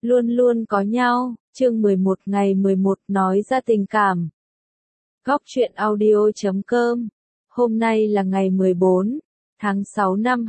Luôn luôn có nhau, chương 11 ngày 11 nói ra tình cảm. Góc truyện audio.com. Hôm nay là ngày 14 tháng 6 năm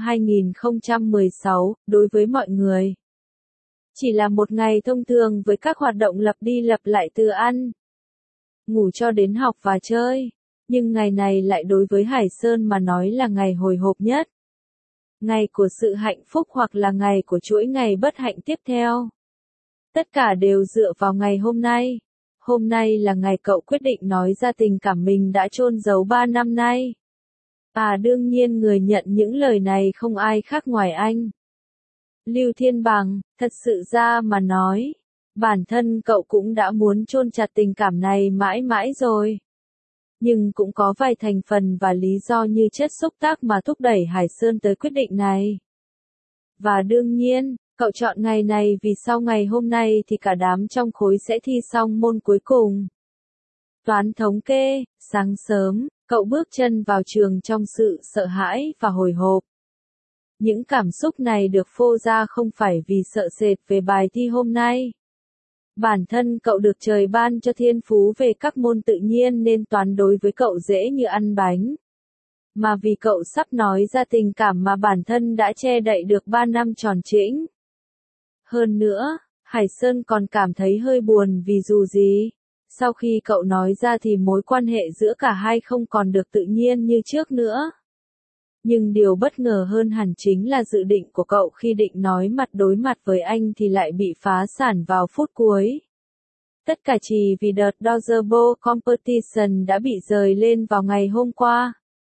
2016, đối với mọi người. Chỉ là một ngày thông thường với các hoạt động lặp đi lặp lại từ ăn, ngủ cho đến học và chơi. Nhưng ngày này lại đối với Hải Sơn mà nói là ngày hồi hộp nhất. Ngày của sự hạnh phúc hoặc là ngày của chuỗi ngày bất hạnh tiếp theo. Tất cả đều dựa vào ngày hôm nay. Hôm nay là ngày cậu quyết định nói ra tình cảm mình đã chôn giấu 3 năm nay. Đương nhiên người nhận những lời này không ai khác ngoài anh. Lưu Thiên Bằng, thật sự ra mà nói, bản thân cậu cũng đã muốn chôn chặt tình cảm này mãi mãi rồi. Nhưng cũng có vài thành phần và lý do như chất xúc tác mà thúc đẩy Hải Sơn tới quyết định này. Và đương nhiên, cậu chọn ngày này vì sau ngày hôm nay thì cả đám trong khối sẽ thi xong môn cuối cùng. Toán thống kê, sáng sớm, cậu bước chân vào trường trong sự sợ hãi và hồi hộp. Những cảm xúc này được phô ra không phải vì sợ sệt về bài thi hôm nay. Bản thân cậu được trời ban cho thiên phú về các môn tự nhiên nên toán đối với cậu dễ như ăn bánh. Mà vì cậu sắp nói ra tình cảm mà bản thân đã che đậy được 3 năm tròn trĩnh. Hơn nữa, Hải Sơn còn cảm thấy hơi buồn vì dù gì, sau khi cậu nói ra thì mối quan hệ giữa cả hai không còn được tự nhiên như trước nữa. Nhưng điều bất ngờ hơn hẳn chính là dự định của cậu khi định nói mặt đối mặt với anh thì lại bị phá sản vào phút cuối. Tất cả chỉ vì đợt Dodger Bowl Competition đã bị dời lên vào ngày hôm qua.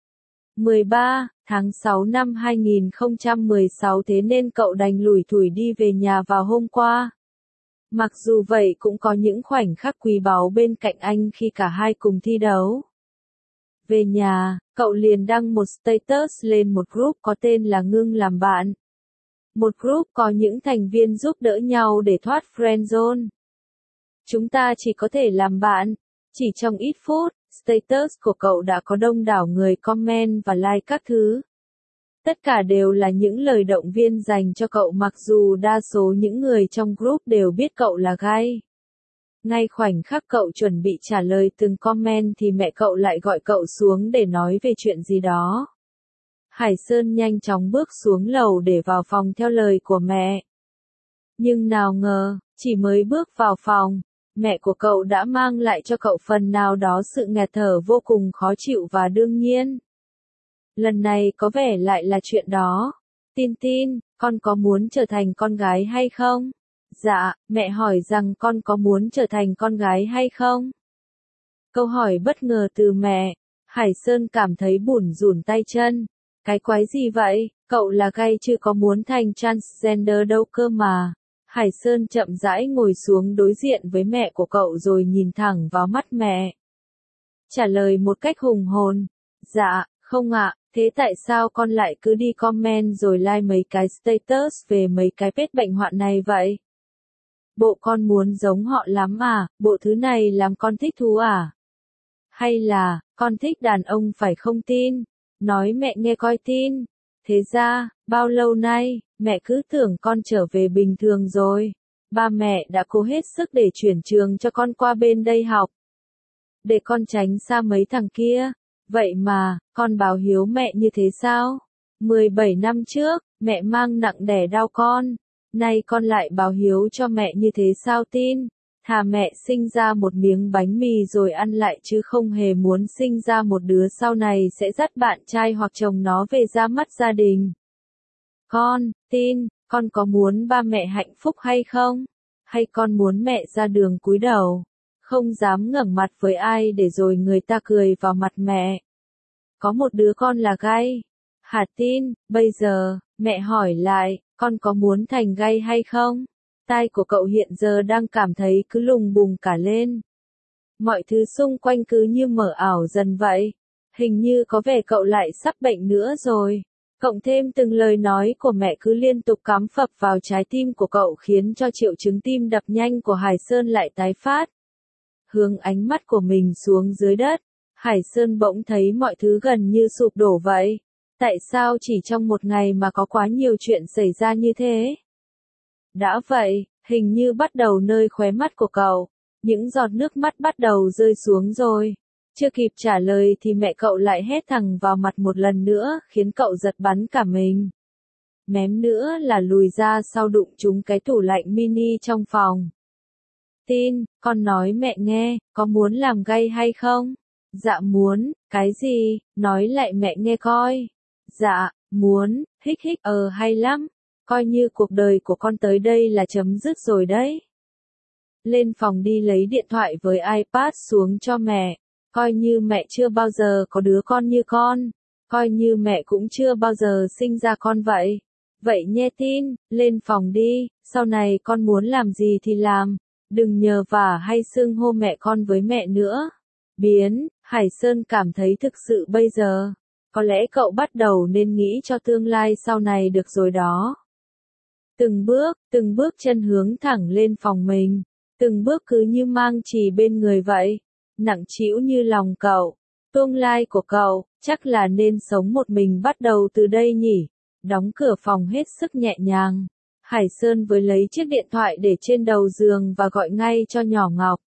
13 tháng 6 năm 2016 thế nên cậu đành lủi thủi đi về nhà vào hôm qua. Mặc dù vậy cũng có những khoảnh khắc quý báu bên cạnh anh khi cả hai cùng thi đấu. Về nhà, cậu liền đăng một status lên một group có tên là Ngưng làm bạn. Một group có những thành viên giúp đỡ nhau để thoát friend zone. Chúng ta chỉ có thể làm bạn. Chỉ trong ít phút, status của cậu đã có đông đảo người comment và like các thứ. Tất cả đều là những lời động viên dành cho cậu mặc dù đa số những người trong group đều biết cậu là gay. Ngay khoảnh khắc cậu chuẩn bị trả lời từng comment thì mẹ cậu lại gọi cậu xuống để nói về chuyện gì đó. Hải Sơn nhanh chóng bước xuống lầu để vào phòng theo lời của mẹ. Nhưng nào ngờ, chỉ mới bước vào phòng, mẹ của cậu đã mang lại cho cậu phần nào đó sự nghẹt thở vô cùng khó chịu và đương nhiên. Lần này có vẻ lại là chuyện đó. Tin tin, con có muốn trở thành con gái hay không? Dạ, mẹ hỏi rằng con có muốn trở thành con gái hay không? Câu hỏi bất ngờ từ mẹ, Hải Sơn cảm thấy bủn rủn tay chân. Cái quái gì vậy, cậu là gay chứ có muốn thành transgender đâu cơ mà. Hải Sơn chậm rãi ngồi xuống đối diện với mẹ của cậu rồi nhìn thẳng vào mắt mẹ. Trả lời một cách hùng hồn. Dạ, không ạ, thế tại sao con lại cứ đi comment rồi like mấy cái status về mấy cái vết bệnh hoạn này vậy? Bộ con muốn giống họ lắm à, bộ thứ này làm con thích thú à? Hay là, con thích đàn ông phải không tin? Nói mẹ nghe coi tin. Thế ra, bao lâu nay, mẹ cứ tưởng con trở về bình thường rồi. Ba mẹ đã cố hết sức để chuyển trường cho con qua bên đây học. Để con tránh xa mấy thằng kia. Vậy mà, con báo hiếu mẹ như thế sao? 17 năm trước, mẹ mang nặng đẻ đau con. Nay con lại báo hiếu cho mẹ như thế sao tin? Thà mẹ sinh ra một miếng bánh mì rồi ăn lại chứ không hề muốn sinh ra một đứa sau này sẽ dắt bạn trai hoặc chồng nó về ra mắt gia đình. Con, tin, con có muốn ba mẹ hạnh phúc hay không? Hay con muốn mẹ ra đường cúi đầu? Không dám ngẩng mặt với ai để rồi người ta cười vào mặt mẹ. Có một đứa con là gay. Hả tin, bây giờ, mẹ hỏi lại, con có muốn thành gay hay không? Tai của cậu hiện giờ đang cảm thấy cứ lùng bùng cả lên. Mọi thứ xung quanh cứ như mở ảo dần vậy. Hình như có vẻ cậu lại sắp bệnh nữa rồi. Cộng thêm từng lời nói của mẹ cứ liên tục cắm phập vào trái tim của cậu khiến cho triệu chứng tim đập nhanh của Hải Sơn lại tái phát. Hướng ánh mắt của mình xuống dưới đất, Hải Sơn bỗng thấy mọi thứ gần như sụp đổ vậy. Tại sao chỉ trong một ngày mà có quá nhiều chuyện xảy ra như thế? Đã vậy, Hình như bắt đầu nơi khóe mắt của cậu. Những giọt nước mắt bắt đầu rơi xuống rồi. Chưa kịp trả lời thì mẹ cậu lại hét thẳng vào mặt một lần nữa, khiến cậu giật bắn cả mình. Mém nữa là lùi ra sau đụng trúng cái tủ lạnh mini trong phòng. Tin, con nói mẹ nghe, có muốn làm gay hay không? Dạ muốn, cái gì, nói lại mẹ nghe coi. Dạ, muốn, hích hích, hay lắm, coi như cuộc đời của con tới đây là chấm dứt rồi đấy. Lên phòng đi lấy điện thoại với iPad xuống cho mẹ, coi như mẹ chưa bao giờ có đứa con như con, coi như mẹ cũng chưa bao giờ sinh ra con vậy. Vậy nhé Tin, lên phòng đi, sau này con muốn làm gì thì làm, đừng nhờ vả hay xưng hô mẹ con với mẹ nữa. Biến, Hải Sơn cảm thấy thực sự bây giờ, có lẽ cậu bắt đầu nên nghĩ cho tương lai sau này được rồi đó. Từng bước chân hướng thẳng lên phòng mình, từng bước cứ như mang chì bên người vậy, nặng trĩu như lòng cậu. Tương lai của cậu, chắc là nên sống một mình bắt đầu từ đây nhỉ. Đóng cửa phòng hết sức nhẹ nhàng. Hải Sơn với lấy chiếc điện thoại để trên đầu giường và gọi ngay cho nhỏ Ngọc.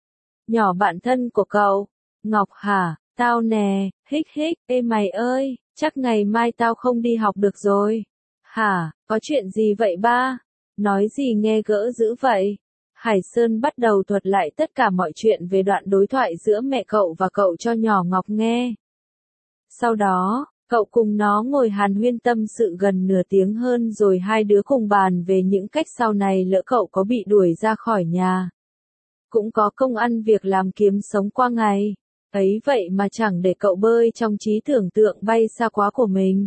Nhỏ bạn thân của cậu. Ngọc hả, tao nè, hích hích, ê mày ơi, chắc ngày mai tao không đi học được rồi. Hả, có chuyện gì vậy ba? Nói gì nghe gỡ dữ vậy? Hải Sơn bắt đầu thuật lại tất cả mọi chuyện về đoạn đối thoại giữa mẹ cậu và cậu cho nhỏ Ngọc nghe. Sau đó, cậu cùng nó ngồi hàn huyên tâm sự gần nửa tiếng hơn rồi hai đứa cùng bàn về những cách sau này lỡ cậu có bị đuổi ra khỏi nhà. Cũng có công ăn việc làm kiếm sống qua ngày. Ấy vậy mà chẳng để cậu bơi trong trí tưởng tượng bay xa quá của mình.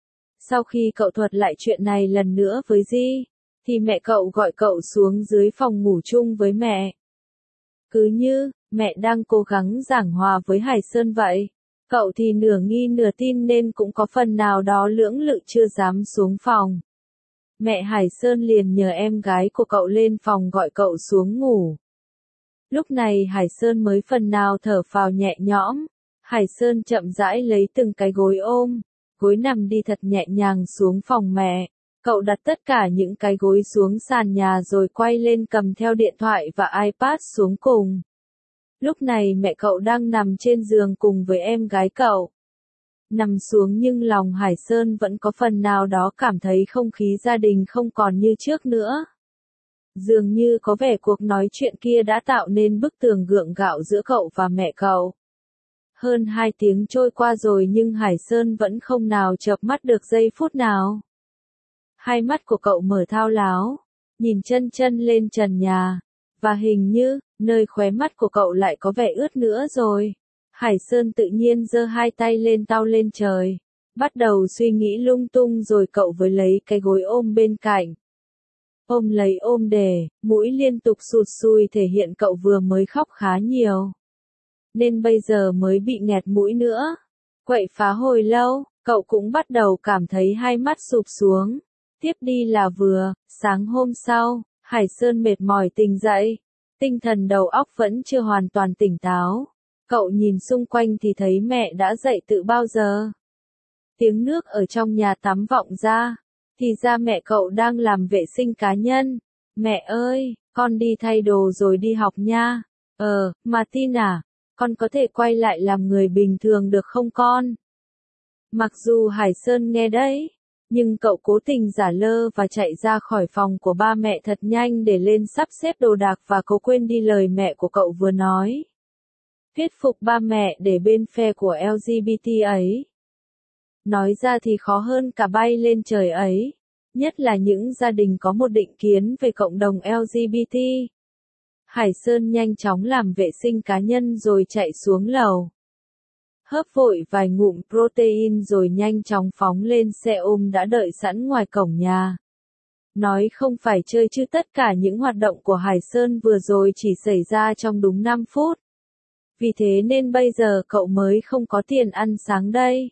Sau khi cậu thuật lại chuyện này lần nữa với Di, thì mẹ cậu gọi cậu xuống dưới phòng ngủ chung với mẹ. Cứ như, mẹ đang cố gắng giảng hòa với Hải Sơn vậy. Cậu thì nửa nghi nửa tin nên cũng có phần nào đó lưỡng lự chưa dám xuống phòng. Mẹ Hải Sơn liền nhờ em gái của cậu lên phòng gọi cậu xuống ngủ. Lúc này Hải Sơn mới phần nào thở phào nhẹ nhõm. Hải Sơn chậm rãi lấy từng cái gối ôm, gối nằm đi thật nhẹ nhàng xuống phòng mẹ. Cậu đặt tất cả những cái gối xuống sàn nhà rồi quay lên cầm theo điện thoại và iPad xuống cùng. Lúc này mẹ cậu đang nằm trên giường cùng với em gái cậu. Nằm xuống nhưng lòng Hải Sơn vẫn có phần nào đó cảm thấy không khí gia đình không còn như trước nữa. Dường như có vẻ cuộc nói chuyện kia đã tạo nên bức tường gượng gạo giữa cậu và mẹ cậu. Hơn 2 tiếng trôi qua rồi nhưng Hải Sơn vẫn không nào chợp mắt được giây phút nào. Hai mắt của cậu mở thao láo, nhìn chân chân lên trần nhà, và hình như, nơi khóe mắt của cậu lại có vẻ ướt nữa rồi. Hải Sơn tự nhiên giơ hai tay lên tao lên trời, bắt đầu suy nghĩ lung tung rồi cậu với lấy cái gối ôm bên cạnh. Ôm lấy ôm để, mũi liên tục sụt sùi thể hiện cậu vừa mới khóc khá nhiều. Nên bây giờ mới bị nghẹt mũi nữa. Quậy phá hồi lâu, cậu cũng bắt đầu cảm thấy hai mắt sụp xuống. Tiếp đi là vừa, sáng hôm sau, Hải Sơn mệt mỏi tỉnh dậy. Tinh thần đầu óc vẫn chưa hoàn toàn tỉnh táo. Cậu nhìn xung quanh thì thấy mẹ đã dậy từ bao giờ. Tiếng nước ở trong nhà tắm vọng ra. Thì ra mẹ cậu đang làm vệ sinh cá nhân. Mẹ ơi, con đi thay đồ rồi đi học nha. Mà Tin à, con có thể quay lại làm người bình thường được không con? Mặc dù Hải Sơn nghe đấy, nhưng cậu cố tình giả lơ và chạy ra khỏi phòng của ba mẹ thật nhanh để lên sắp xếp đồ đạc và cố quên đi lời mẹ của cậu vừa nói. Thuyết phục ba mẹ để bên phe của LGBT ấy. Nói ra thì khó hơn cả bay lên trời ấy, nhất là những gia đình có một định kiến về cộng đồng LGBT. Hải Sơn nhanh chóng làm vệ sinh cá nhân rồi chạy xuống lầu. Hớp vội vài ngụm protein rồi nhanh chóng phóng lên xe ôm đã đợi sẵn ngoài cổng nhà. Nói không phải chơi chứ tất cả những hoạt động của Hải Sơn vừa rồi chỉ xảy ra trong đúng 5 phút. Vì thế nên bây giờ cậu mới không có tiền ăn sáng đây.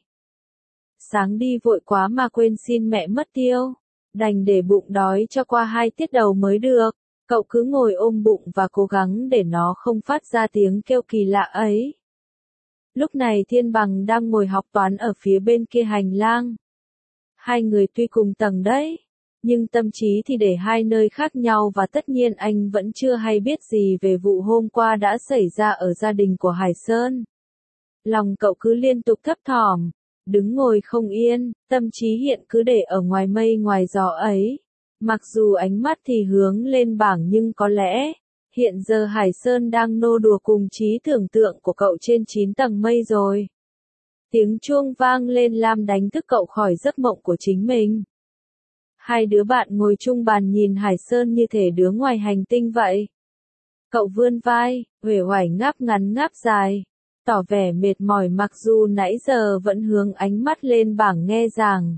Sáng đi vội quá mà quên xin mẹ mất tiêu. Đành để bụng đói cho qua 2 tiết đầu mới được. Cậu cứ ngồi ôm bụng và cố gắng để nó không phát ra tiếng kêu kỳ lạ ấy. Lúc này Thiên Bằng đang ngồi học toán ở phía bên kia hành lang. Hai người tuy cùng tầng đấy, nhưng tâm trí thì để hai nơi khác nhau và tất nhiên anh vẫn chưa hay biết gì về vụ hôm qua đã xảy ra ở gia đình của Hải Sơn. Lòng cậu cứ liên tục thấp thỏm, đứng ngồi không yên, tâm trí hiện cứ để ở ngoài mây ngoài gió ấy. Mặc dù ánh mắt thì hướng lên bảng nhưng có lẽ, hiện giờ Hải Sơn đang nô đùa cùng trí tưởng tượng của cậu trên 9 tầng mây rồi. Tiếng chuông vang lên Lam đánh thức cậu khỏi giấc mộng của chính mình. Hai đứa bạn ngồi chung bàn nhìn Hải Sơn như thể đứa ngoài hành tinh vậy. Cậu vươn vai, uể oải ngáp ngắn ngáp dài, tỏ vẻ mệt mỏi mặc dù nãy giờ vẫn hướng ánh mắt lên bảng nghe giảng.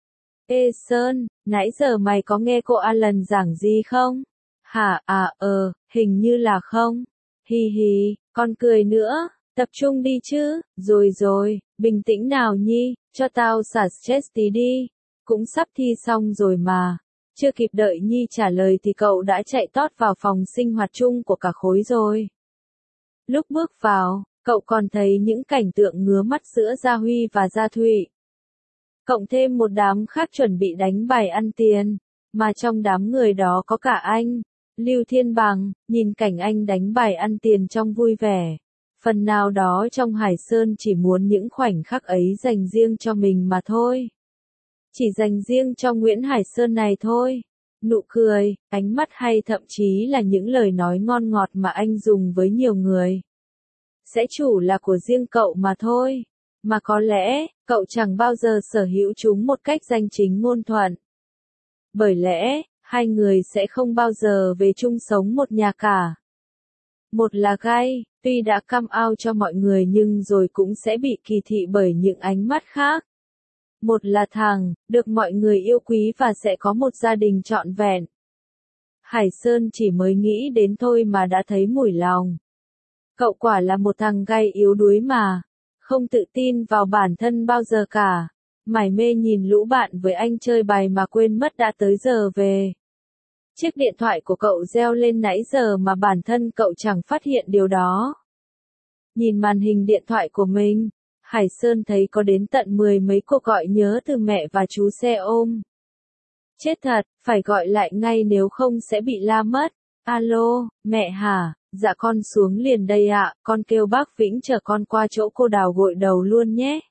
Ê Sơn, nãy giờ mày có nghe cô Alan giảng gì không? Hả hình như là không. Hi hi, con cười nữa, tập trung đi chứ, rồi, bình tĩnh nào Nhi, cho tao xả stress tí đi, cũng sắp thi xong rồi mà. Chưa kịp đợi Nhi trả lời thì cậu đã chạy tót vào phòng sinh hoạt chung của cả khối rồi. Lúc bước vào, cậu còn thấy những cảnh tượng ngứa mắt giữa Gia Huy và Gia Thụy. Cộng thêm một đám khác chuẩn bị đánh bài ăn tiền, mà trong đám người đó có cả anh, Lưu Thiên Bằng, nhìn cảnh anh đánh bài ăn tiền trong vui vẻ. Phần nào đó trong Hải Sơn chỉ muốn những khoảnh khắc ấy dành riêng cho mình mà thôi. Chỉ dành riêng cho Nguyễn Hải Sơn này thôi. Nụ cười, ánh mắt hay thậm chí là những lời nói ngon ngọt mà anh dùng với nhiều người. Sẽ chủ là của riêng cậu mà thôi. Mà có lẽ, cậu chẳng bao giờ sở hữu chúng một cách danh chính ngôn thuận. Bởi lẽ, hai người sẽ không bao giờ về chung sống một nhà cả. Một là gay, tuy đã come out cho mọi người nhưng rồi cũng sẽ bị kỳ thị bởi những ánh mắt khác. Một là thằng, được mọi người yêu quý và sẽ có một gia đình trọn vẹn. Hải Sơn chỉ mới nghĩ đến thôi mà đã thấy mủi lòng. Cậu quả là một thằng gay yếu đuối mà, không tự tin vào bản thân bao giờ cả. Mải mê nhìn lũ bạn với anh chơi bài mà quên mất đã tới giờ về. Chiếc điện thoại của cậu reo lên nãy giờ mà bản thân cậu chẳng phát hiện điều đó. Nhìn màn hình điện thoại của mình, Hải Sơn thấy có đến tận 10 mấy cuộc gọi nhớ từ mẹ và chú xe ôm. Chết thật, phải gọi lại ngay nếu không sẽ bị la mất. Alo, mẹ hả? Dạ con xuống liền đây ạ, con kêu bác Vĩnh chở con qua chỗ cô Đào gội đầu luôn nhé.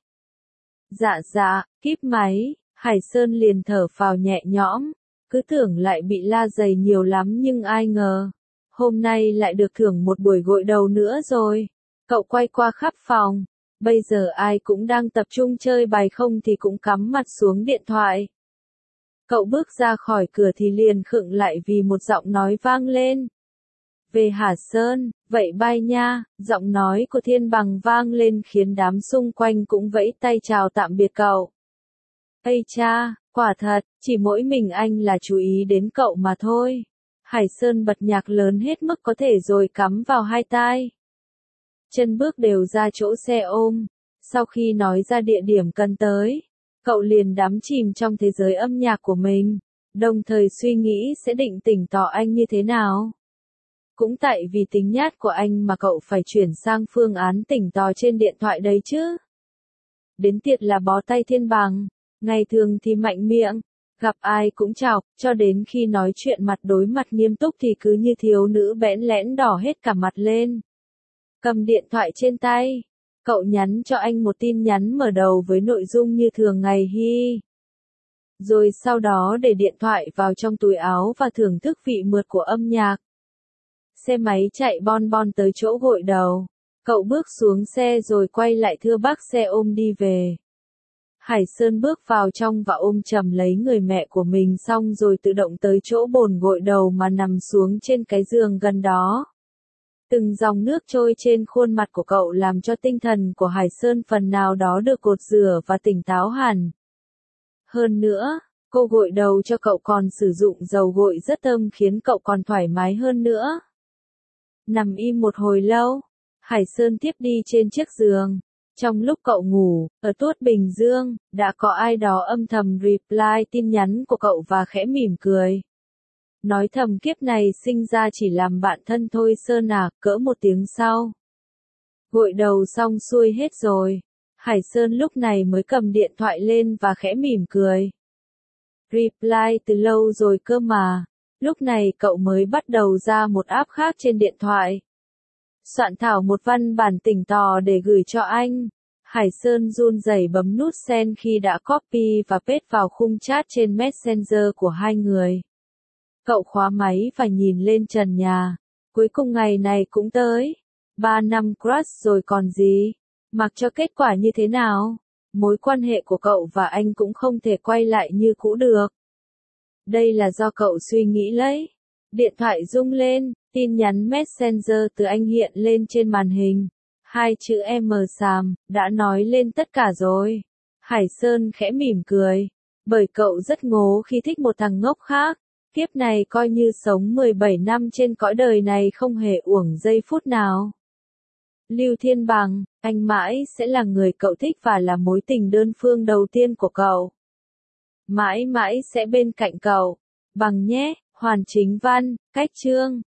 Dạ, kíp máy, Hải Sơn liền thở phào nhẹ nhõm, cứ tưởng lại bị la dày nhiều lắm nhưng ai ngờ, hôm nay lại được thưởng một buổi gội đầu nữa rồi. Cậu quay qua khắp phòng, bây giờ ai cũng đang tập trung chơi bài không thì cũng cắm mặt xuống điện thoại. Cậu bước ra khỏi cửa thì liền khựng lại vì một giọng nói vang lên. Về hả Sơn, vậy bye nha, giọng nói của Thiên Bằng vang lên khiến đám xung quanh cũng vẫy tay chào tạm biệt cậu. Ây cha, quả thật, chỉ mỗi mình anh là chú ý đến cậu mà thôi. Hải Sơn bật nhạc lớn hết mức có thể rồi cắm vào hai tai. Chân bước đều ra chỗ xe ôm, sau khi nói ra địa điểm cần tới, cậu liền đắm chìm trong thế giới âm nhạc của mình, đồng thời suy nghĩ sẽ định tỉnh tỏ anh như thế nào. Cũng tại vì tính nhát của anh mà cậu phải chuyển sang phương án tỉnh tò trên điện thoại đấy chứ. Đến tiệt là bó tay Thiên Bằng, ngày thường thì mạnh miệng, gặp ai cũng chọc, cho đến khi nói chuyện mặt đối mặt nghiêm túc thì cứ như thiếu nữ bẽn lẽn đỏ hết cả mặt lên. Cầm điện thoại trên tay, cậu nhắn cho anh một tin nhắn mở đầu với nội dung như thường ngày hi. Rồi sau đó để điện thoại vào trong túi áo và thưởng thức vị mượt của âm nhạc. Xe máy chạy bon bon tới chỗ gội đầu. Cậu bước xuống xe rồi quay lại thưa bác xe ôm đi về. Hải Sơn bước vào trong và ôm chầm lấy người mẹ của mình xong rồi tự động tới chỗ bồn gội đầu mà nằm xuống trên cái giường gần đó. Từng dòng nước trôi trên khuôn mặt của cậu làm cho tinh thần của Hải Sơn phần nào đó được cột rửa và tỉnh táo hẳn. Hơn nữa, cô gội đầu cho cậu còn sử dụng dầu gội rất thơm khiến cậu còn thoải mái hơn nữa. Nằm im một hồi lâu, Hải Sơn tiếp đi trên chiếc giường. Trong lúc cậu ngủ, ở Tuốt Bình Dương, đã có ai đó âm thầm reply tin nhắn của cậu và khẽ mỉm cười. Nói thầm kiếp này sinh ra chỉ làm bạn thân thôi Sơn à, cỡ một tiếng sau. Gội đầu xong xuôi hết rồi. Hải Sơn lúc này mới cầm điện thoại lên và khẽ mỉm cười. Reply từ lâu rồi cơ mà. Lúc này cậu mới bắt đầu ra một app khác trên điện thoại. Soạn thảo một văn bản tỉnh tò để gửi cho anh. Hải Sơn run rẩy bấm nút send khi đã copy và paste vào khung chat trên Messenger của hai người. Cậu khóa máy và nhìn lên trần nhà. Cuối cùng ngày này cũng tới. 3 năm crush rồi còn gì. Mặc cho kết quả như thế nào, mối quan hệ của cậu và anh cũng không thể quay lại như cũ được. Đây là do cậu suy nghĩ lấy. Điện thoại rung lên, tin nhắn Messenger từ anh hiện lên trên màn hình. 2 chữ M xàm, đã nói lên tất cả rồi. Hải Sơn khẽ mỉm cười. Bởi cậu rất ngố khi thích một thằng ngốc khác. Kiếp này coi như sống 17 năm trên cõi đời này không hề uổng giây phút nào. Lưu Thiên Bằng, anh mãi sẽ là người cậu thích và là mối tình đơn phương đầu tiên của cậu. Mãi mãi sẽ bên cạnh cậu. Bằng nhé, Hoàn Chính Văn, cách chương.